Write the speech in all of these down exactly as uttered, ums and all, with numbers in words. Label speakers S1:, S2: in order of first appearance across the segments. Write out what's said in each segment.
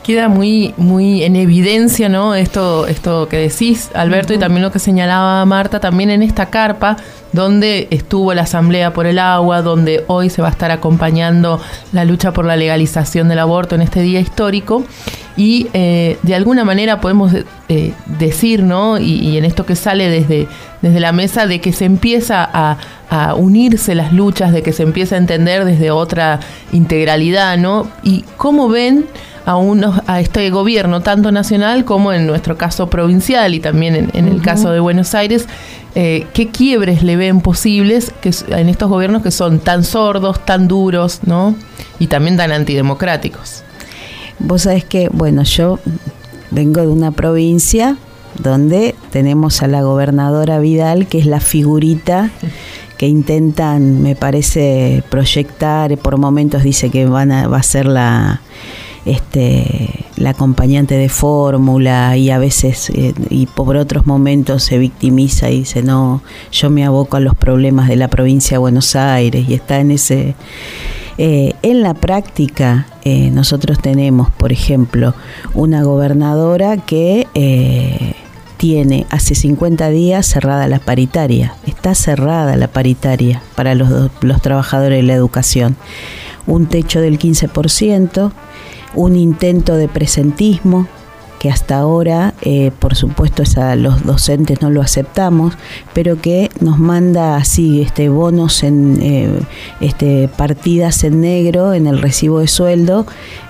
S1: queda muy, muy en evidencia, ¿no? Esto, esto que decís, Alberto, uh-huh. y también lo que señalaba Marta, también en esta carpa donde estuvo la Asamblea por el Agua, donde hoy se va a estar acompañando la lucha por la legalización del aborto en este día histórico. Y eh, de alguna manera podemos eh, decir, ¿no? Y, y en esto que sale desde, desde la mesa, de que se empieza a, a unirse las luchas, de que se empieza a entender desde otra integralidad, ¿no? Y cómo ven a, unos, a este gobierno, tanto nacional como en nuestro caso provincial y también en, en uh-huh. el caso de Buenos Aires, eh, qué quiebres le ven posibles que, en estos gobiernos que son tan sordos, tan duros, ¿no? Y también tan antidemocráticos.
S2: Vos sabés que, bueno, yo vengo de una provincia donde tenemos a la gobernadora Vidal, que es la figurita que intentan, me parece, proyectar. Por momentos dice que van a, va a ser la, este, la acompañante de fórmula, y a veces, eh, y por otros momentos se victimiza y dice, no, yo me aboco a los problemas de la provincia de Buenos Aires, y está en ese... Eh, en la práctica, eh, nosotros tenemos, por ejemplo, una gobernadora que eh, tiene hace cincuenta días cerrada la paritaria. Está cerrada la paritaria para los, los trabajadores de la educación. Un techo del quince por ciento, un intento de presentismo, que hasta ahora, eh, por supuesto, esa, los docentes no lo aceptamos, pero que nos manda así este bonos en eh, este partidas en negro en el recibo de sueldo,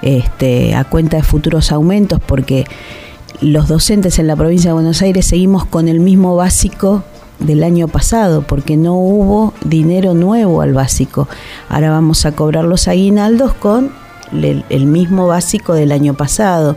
S2: este, a cuenta de futuros aumentos, porque los docentes en la provincia de Buenos Aires seguimos con el mismo básico del año pasado, porque no hubo dinero nuevo al básico. Ahora vamos a cobrar los aguinaldos con El, el mismo básico del año pasado.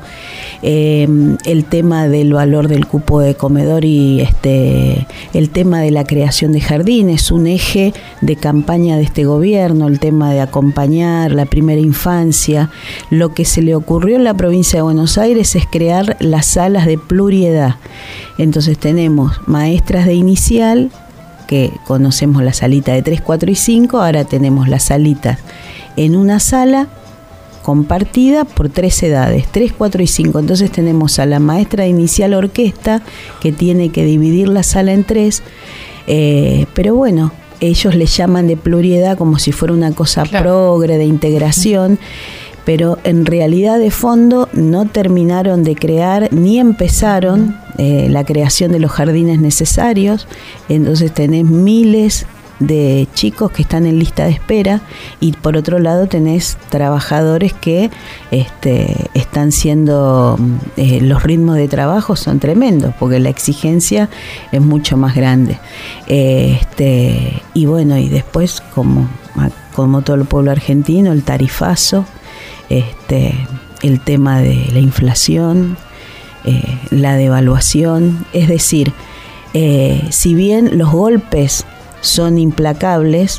S2: Eh, el tema del valor del cupo de comedor y este el tema de la creación de jardines, un eje de campaña de este gobierno, el tema de acompañar la primera infancia. Lo que se le ocurrió en la provincia de Buenos Aires es crear las salas de pluriedad. Entonces tenemos maestras de inicial, que conocemos la salita de tres, cuatro y cinco, ahora tenemos las salitas en una sala compartida por tres edades, tres, cuatro y cinco. Entonces tenemos a la maestra de inicial orquesta, que tiene que dividir la sala en tres, eh, pero bueno, ellos le llaman de pluriedad como si fuera una cosa claro. progre, de integración, pero en realidad de fondo no terminaron de crear ni empezaron eh, la creación de los jardines necesarios. Entonces tenés miles de chicos que están en lista de espera, y por otro lado tenés trabajadores que este, están siendo, eh, los ritmos de trabajo son tremendos, porque la exigencia es mucho más grande. Eh, este, y bueno, y después, como, como todo el pueblo argentino, el tarifazo, este, el tema de la inflación, eh, la devaluación, es decir, eh, si bien los golpes son implacables,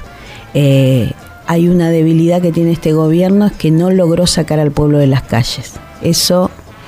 S2: eh, hay una debilidad que tiene este gobierno, es que no logró sacar al pueblo de las calles. Eso,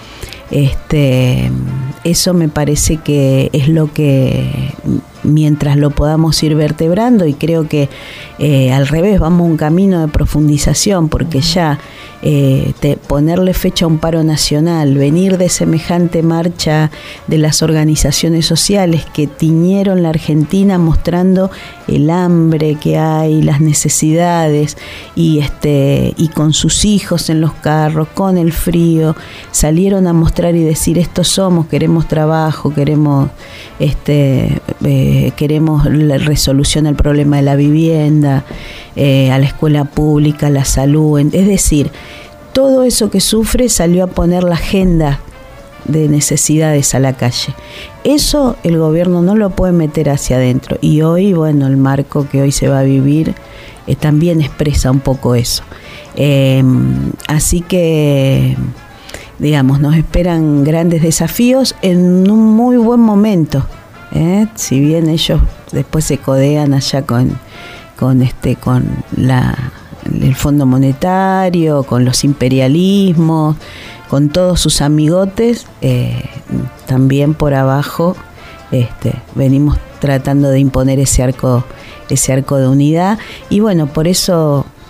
S2: este, eso me parece que es lo que, mientras lo podamos ir vertebrando, y creo que eh, al revés, vamos a un camino de profundización, porque ya eh, te, ponerle fecha a un paro nacional, venir de semejante marcha de las organizaciones sociales que tiñeron la Argentina mostrando el hambre que hay, las necesidades, y este y con sus hijos en los carros, con el frío, salieron a mostrar y decir: estos somos, queremos trabajo, queremos este eh, queremos la resolución al problema de la vivienda, eh, a la escuela pública, a la salud, es decir, todo eso que sufre salió a poner la agenda de necesidades a la calle. Eso el gobierno no lo puede meter hacia adentro, y hoy, bueno, el marco que hoy se va a vivir eh, también expresa un poco eso. Eh, así que, digamos, nos esperan grandes desafíos en un muy buen momento, ¿eh? Si bien ellos después se codean allá con, con, este, con la, el Fondo Monetario, con los imperialismos, con todos sus amigotes, eh, también por abajo este, venimos tratando de imponer ese arco, ese arco de unidad, y bueno, por eso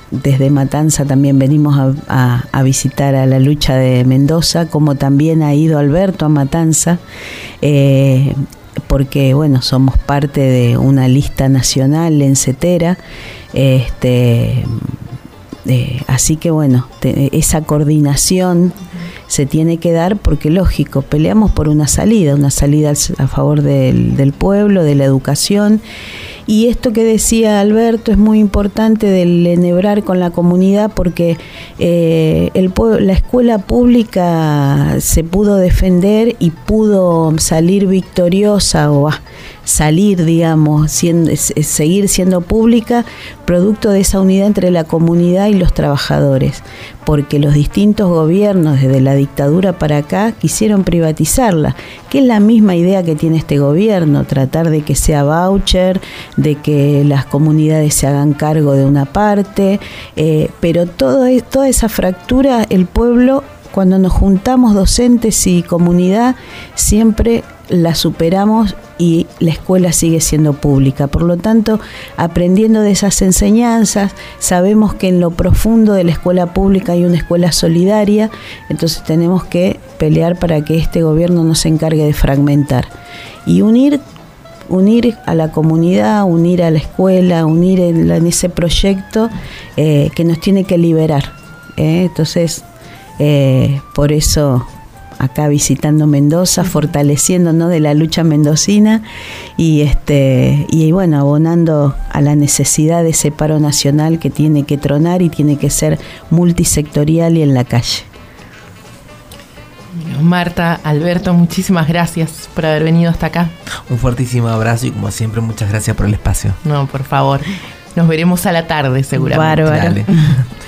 S2: desde Matanza también venimos a, a, a visitar a la lucha de Mendoza, como también ha ido Alberto a Matanza, eh, porque bueno, somos parte de una lista nacional lencetera, este, eh, así que bueno, te, esa coordinación se tiene que dar porque lógico, peleamos por una salida, una salida a favor del, del pueblo, de la educación. Y esto que decía Alberto es muy importante del enhebrar con la comunidad porque eh, el, la escuela pública se pudo defender y pudo salir victoriosa o ah, salir, digamos, siendo, es, es seguir siendo pública producto de esa unidad entre la comunidad y los trabajadores, porque los distintos gobiernos desde la dictadura para acá quisieron privatizarla, que es la misma idea que tiene este gobierno, tratar de que sea voucher, de que las comunidades se hagan cargo de una parte, eh, pero todo, toda esa fractura, el pueblo, cuando nos juntamos docentes y comunidad, siempre la superamos y la escuela sigue siendo pública. Por lo tanto, aprendiendo de esas enseñanzas, sabemos que en lo profundo de la escuela pública hay una escuela solidaria, entonces tenemos que pelear para que este gobierno no se encargue de fragmentar y unir unir a la comunidad, unir a la escuela, unir en, en ese proyecto eh, que nos tiene que liberar. ¿eh? Entonces, eh, por eso acá visitando Mendoza, fortaleciéndonos de la lucha mendocina y este y bueno, abonando a la necesidad de ese paro nacional que tiene que tronar y tiene que ser multisectorial y en la calle.
S1: Marta, Alberto, muchísimas gracias por haber venido hasta acá.
S3: Un fuertísimo abrazo y como siempre muchas gracias por el espacio.
S1: No, por favor. Nos veremos a la tarde seguramente.
S2: Bárbaro.
S3: Dale.